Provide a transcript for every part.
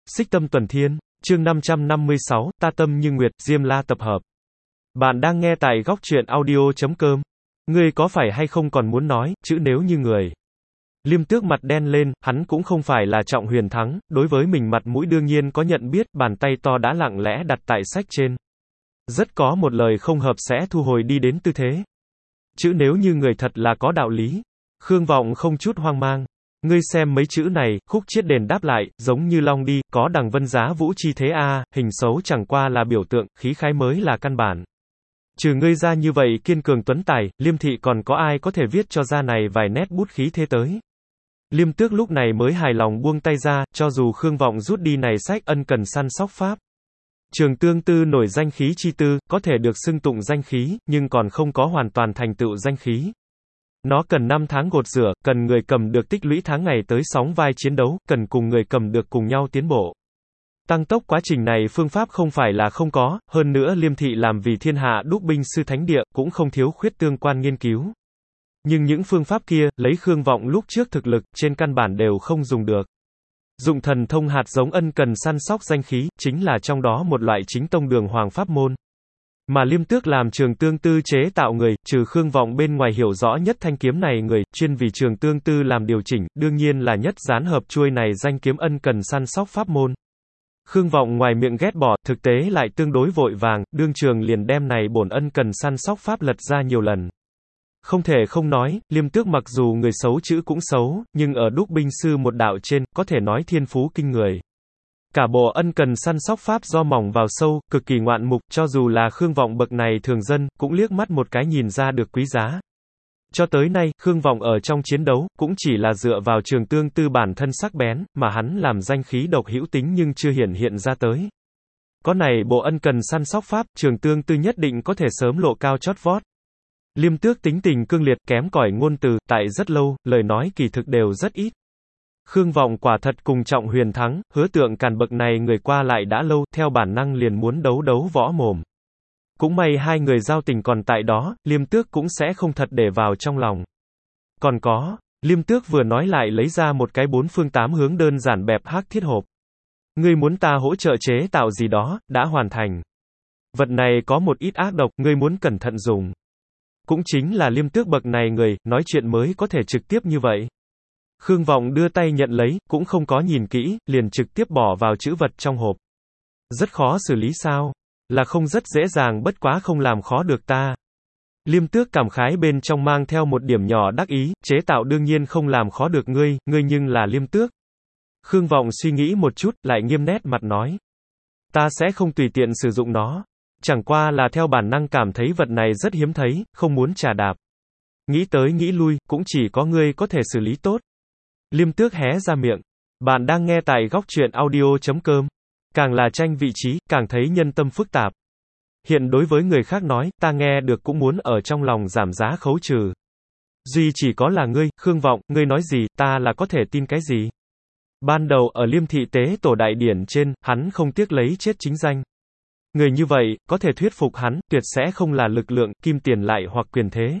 Xích Tâm Tuần Thiên, chương 556, Ta Tâm Như Nguyệt, Diêm La tập hợp. Bạn đang nghe tại góc truyện audio.com. Ngươi có phải hay không còn muốn nói, chữ nếu như người. Liêm Tước mặt đen lên, hắn cũng không phải là Trọng Huyền Thắng, đối với mình mặt mũi đương nhiên có nhận biết, bàn tay to đã lặng lẽ đặt tại sách trên. Rất có một lời không hợp sẽ thu hồi đi đến tư thế. Chữ nếu như người thật là có đạo lý. Khương Vọng không chút hoang mang. Ngươi xem mấy chữ này, Khúc Chiết Đền đáp lại, giống như long đi, có đằng vân giá vũ chi thế a, hình xấu chẳng qua là biểu tượng, khí khái mới là căn bản. Trừ ngươi ra như vậy kiên cường tuấn tài, Liêm thị còn có ai có thể viết cho ra này vài nét bút khí thế tới. Liêm Tước lúc này mới hài lòng buông tay ra, cho dù Khương Vọng rút đi này sách ân cần săn sóc pháp. Trường Tương Tư nổi danh khí chi tư, có thể được xưng tụng danh khí, nhưng còn không có hoàn toàn thành tựu danh khí. Nó cần 5 tháng gột rửa, cần người cầm được tích lũy tháng ngày tới sóng vai chiến đấu, cần cùng người cầm được cùng nhau tiến bộ. Tăng tốc quá trình này phương pháp không phải là không có, hơn nữa Liêm thị làm vì thiên hạ đúc binh sư thánh địa, cũng không thiếu khuyết tương quan nghiên cứu. Nhưng những phương pháp kia, lấy Khương Vọng lúc trước thực lực, trên căn bản đều không dùng được. Dụng thần thông hạt giống ân cần săn sóc danh khí, chính là trong đó một loại chính tông đường hoàng pháp môn. Mà Liêm Tước làm Trường Tương Tư chế tạo người, trừ Khương Vọng bên ngoài hiểu rõ nhất thanh kiếm này người, chuyên vì Trường Tương Tư làm điều chỉnh, đương nhiên là nhất gián hợp chuôi này danh kiếm ân cần săn sóc pháp môn. Khương Vọng ngoài miệng ghét bỏ, thực tế lại tương đối vội vàng, đương trường liền đem này bổn ân cần săn sóc pháp lật ra nhiều lần. Không thể không nói, Liêm Tước mặc dù người xấu chữ cũng xấu, nhưng ở đúc binh sư một đạo trên, có thể nói thiên phú kinh người. Cả bộ ân cần săn sóc pháp do mỏng vào sâu, cực kỳ ngoạn mục, cho dù là Khương Vọng bậc này thường dân, cũng liếc mắt một cái nhìn ra được quý giá. Cho tới nay, Khương Vọng ở trong chiến đấu, cũng chỉ là dựa vào Trường Tương Tư bản thân sắc bén, mà hắn làm danh khí độc hữu tính nhưng chưa hiện ra tới. Có này bộ ân cần săn sóc pháp, Trường Tương Tư nhất định có thể sớm lộ cao chót vót. Liêm Tước tính tình cương liệt, kém cỏi ngôn từ, tại rất lâu, lời nói kỳ thực đều rất ít. Khương Vọng quả thật cùng Trọng Huyền Thắng, Hứa Tượng Càn bậc này người qua lại đã lâu, theo bản năng liền muốn đấu võ mồm. Cũng may hai người giao tình còn tại đó, Liêm Tước cũng sẽ không thật để vào trong lòng. Còn có, Liêm Tước vừa nói lại lấy ra một cái 4 phương 8 hướng đơn giản bẹp hắc thiết hộp. Ngươi muốn ta hỗ trợ chế tạo gì đó, đã hoàn thành. Vật này có một ít ác độc, ngươi muốn cẩn thận dùng. Cũng chính là Liêm Tước bậc này người, nói chuyện mới có thể trực tiếp như vậy. Khương Vọng đưa tay nhận lấy, cũng không có nhìn kỹ, liền trực tiếp bỏ vào chữ vật trong hộp. Rất khó xử lý sao? Là không rất dễ dàng, bất quá không làm khó được ta. Liêm Tước cảm khái bên trong mang theo một điểm nhỏ đắc ý, chế tạo đương nhiên không làm khó được ngươi nhưng là Liêm Tước. Khương Vọng suy nghĩ một chút, lại nghiêm nét mặt nói. Ta sẽ không tùy tiện sử dụng nó. Chẳng qua là theo bản năng cảm thấy vật này rất hiếm thấy, không muốn trà đạp. Nghĩ tới nghĩ lui, cũng chỉ có ngươi có thể xử lý tốt. Liêm Tước hé ra miệng. Bạn đang nghe tại góc truyện audio.com. Càng là tranh vị trí, càng thấy nhân tâm phức tạp. Hiện đối với người khác nói, ta nghe được cũng muốn ở trong lòng giảm giá khấu trừ. Duy chỉ có là ngươi, Khương Vọng, ngươi nói gì, ta là có thể tin cái gì? Ban đầu ở Liêm thị tế tổ đại điển trên, hắn không tiếc lấy chết chính danh. Người như vậy, có thể thuyết phục hắn, tuyệt sẽ không là lực lượng, kim tiền lại hoặc quyền thế.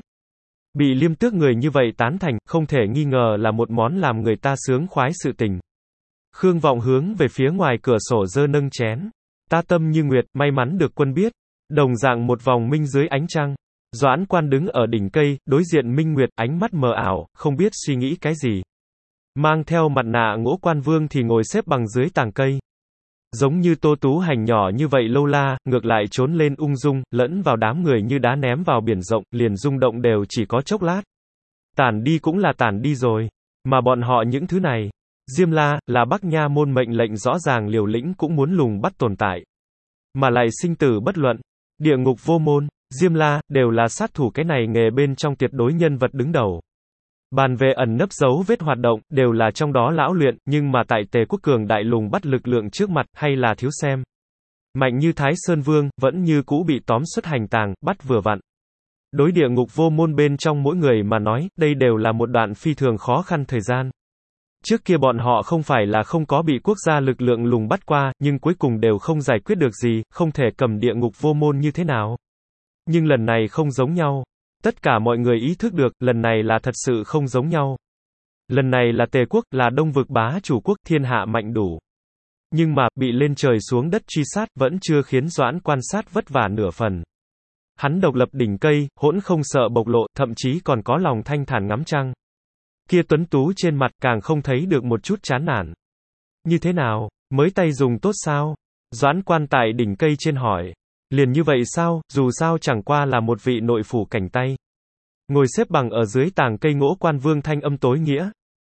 Bị Liêm Tước người như vậy tán thành, không thể nghi ngờ là một món làm người ta sướng khoái sự tình. Khương Vọng hướng về phía ngoài cửa sổ giơ nâng chén. Ta tâm như nguyệt, may mắn được quân biết. Đồng dạng một vòng minh dưới ánh trăng. Doãn Quan đứng ở đỉnh cây, đối diện Minh Nguyệt, ánh mắt mờ ảo, không biết suy nghĩ cái gì. Mang theo mặt nạ Ngũ Quan Vương thì ngồi xếp bằng dưới tàng cây. Giống như Tô Tú Hành nhỏ như vậy lâu la, ngược lại trốn lên ung dung, lẫn vào đám người như đá ném vào biển rộng, liền rung động đều chỉ có chốc lát. Tản đi cũng là tản đi rồi. Mà bọn họ những thứ này, Diêm La, là Bắc Nha môn mệnh lệnh rõ ràng liều lĩnh cũng muốn lùng bắt tồn tại. Mà lại sinh tử bất luận. Địa ngục vô môn, Diêm La, đều là sát thủ cái này nghề bên trong tuyệt đối nhân vật đứng đầu. Bàn về ẩn nấp dấu vết hoạt động, đều là trong đó lão luyện, nhưng mà tại Tề Quốc cường đại lùng bắt lực lượng trước mặt, hay là thiếu xem. Mạnh như Thái Sơn Vương, vẫn như cũ bị tóm xuất hành tàng, bắt vừa vặn. Đối địa ngục vô môn bên trong mỗi người mà nói, đây đều là một đoạn phi thường khó khăn thời gian. Trước kia bọn họ không phải là không có bị quốc gia lực lượng lùng bắt qua, nhưng cuối cùng đều không giải quyết được gì, không thể cầm địa ngục vô môn như thế nào. Nhưng lần này không giống nhau. Tất cả mọi người ý thức được, lần này là thật sự không giống nhau. Lần này là Tề Quốc, là Đông vực bá chủ quốc, thiên hạ mạnh đủ. Nhưng mà, bị lên trời xuống đất truy sát, vẫn chưa khiến Doãn Quan Sát vất vả nửa phần. Hắn độc lập đỉnh cây, hỗn không sợ bộc lộ, thậm chí còn có lòng thanh thản ngắm trăng. Kia tuấn tú trên mặt càng không thấy được một chút chán nản. Như thế nào? Mới tay dùng tốt sao? Doãn Quan tại đỉnh cây trên hỏi. Liền như vậy sao, dù sao chẳng qua là một vị nội phủ cảnh tay. Ngồi xếp bằng ở dưới tàng cây Ngỗ Quan Vương thanh âm tối nghĩa.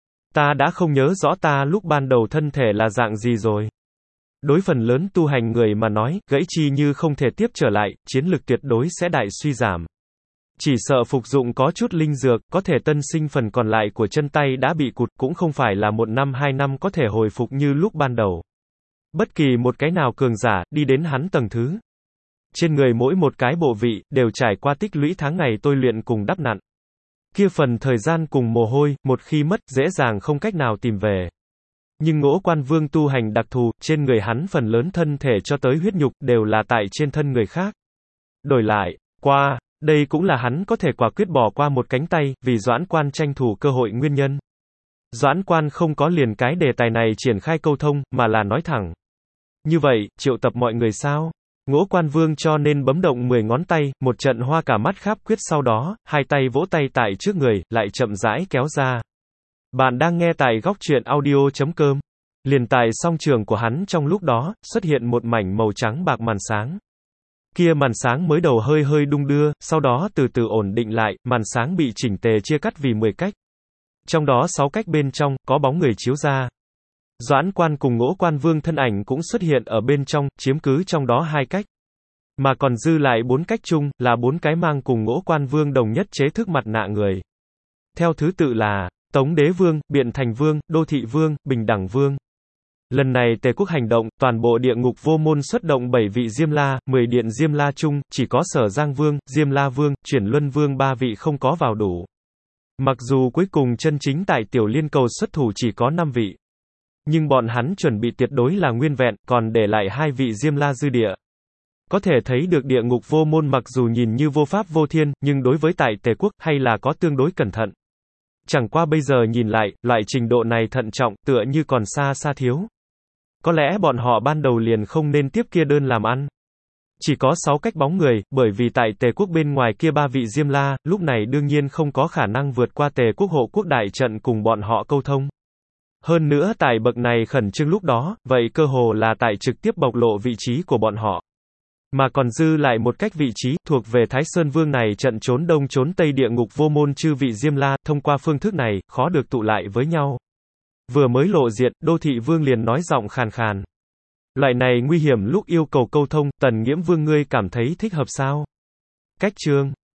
Ta đã không nhớ rõ ta lúc ban đầu thân thể là dạng gì rồi. Đối phần lớn tu hành người mà nói, gãy chi như không thể tiếp trở lại, chiến lực tuyệt đối sẽ đại suy giảm. Chỉ sợ phục dụng có chút linh dược, có thể tân sinh phần còn lại của chân tay đã bị cụt, cũng không phải là 1 năm 2 năm có thể hồi phục như lúc ban đầu. Bất kỳ một cái nào cường giả, đi đến hắn tầng thứ. Trên người mỗi một cái bộ vị, đều trải qua tích lũy tháng ngày tôi luyện cùng đắp nặn. Kia phần thời gian cùng mồ hôi, một khi mất, dễ dàng không cách nào tìm về. Nhưng Ngỗ Quan Vương tu hành đặc thù, trên người hắn phần lớn thân thể cho tới huyết nhục, đều là tại trên thân người khác. Đổi lại, đây cũng là hắn có thể quả quyết bỏ qua một cánh tay, vì Doãn Quan tranh thủ cơ hội nguyên nhân. Doãn Quan không có liền cái đề tài này triển khai câu thông, mà là nói thẳng. Như vậy, triệu tập mọi người sao? Ngỗ Quan Vương cho nên bấm động 10 ngón tay, một trận hoa cả mắt kháp quyết sau đó, hai tay vỗ tay tại trước người, lại chậm rãi kéo ra. Bạn đang nghe tại góc truyện audio.com. Liền tại song trường của hắn trong lúc đó, xuất hiện một mảnh màu trắng bạc màn sáng. Kia màn sáng mới đầu hơi hơi đung đưa, sau đó từ từ ổn định lại, màn sáng bị chỉnh tề chia cắt vì 10 cách. Trong đó 6 cách bên trong, có bóng người chiếu ra. Doãn Quan cùng Ngỗ Quan Vương thân ảnh cũng xuất hiện ở bên trong, chiếm cứ trong đó 2 cách. Mà còn dư lại 4 cách chung, là 4 cái mang cùng Ngỗ Quan Vương đồng nhất chế thức mặt nạ người. Theo thứ tự là Tống Đế Vương, Biện Thành Vương, Đô Thị Vương, Bình Đẳng Vương. Lần này Tề quốc hành động, toàn bộ địa ngục vô môn xuất động 7 vị Diêm La, 10 điện Diêm La chung, chỉ có Sở Giang Vương, Diêm La Vương, Chuyển Luân Vương 3 vị không có vào đủ. Mặc dù cuối cùng chân chính tại Tiểu Liên Cầu xuất thủ chỉ có 5 vị. Nhưng bọn hắn chuẩn bị tuyệt đối là nguyên vẹn, còn để lại 2 vị Diêm La dư địa. Có thể thấy được địa ngục vô môn mặc dù nhìn như vô pháp vô thiên, nhưng đối với tại Tề quốc, hay là có tương đối cẩn thận. Chẳng qua bây giờ nhìn lại, loại trình độ này thận trọng, tựa như còn xa xa thiếu. Có lẽ bọn họ ban đầu liền không nên tiếp kia đơn làm ăn. Chỉ có 6 cách bóng người, bởi vì tại Tề quốc bên ngoài kia 3 vị Diêm La, lúc này đương nhiên không có khả năng vượt qua Tề quốc hộ quốc đại trận cùng bọn họ câu thông. Hơn nữa tại bậc này khẩn trương lúc đó, vậy cơ hồ là tại trực tiếp bộc lộ vị trí của bọn họ. Mà còn dư lại một cách vị trí, thuộc về Thái Sơn Vương này trận trốn đông trốn tây địa ngục vô môn chư vị Diêm La, thông qua phương thức này, khó được tụ lại với nhau. Vừa mới lộ diện, Đô Thị Vương liền nói giọng khàn khàn. Loại này nguy hiểm lúc yêu cầu câu thông, Tần Nghiễm Vương ngươi cảm thấy thích hợp sao? Cách chương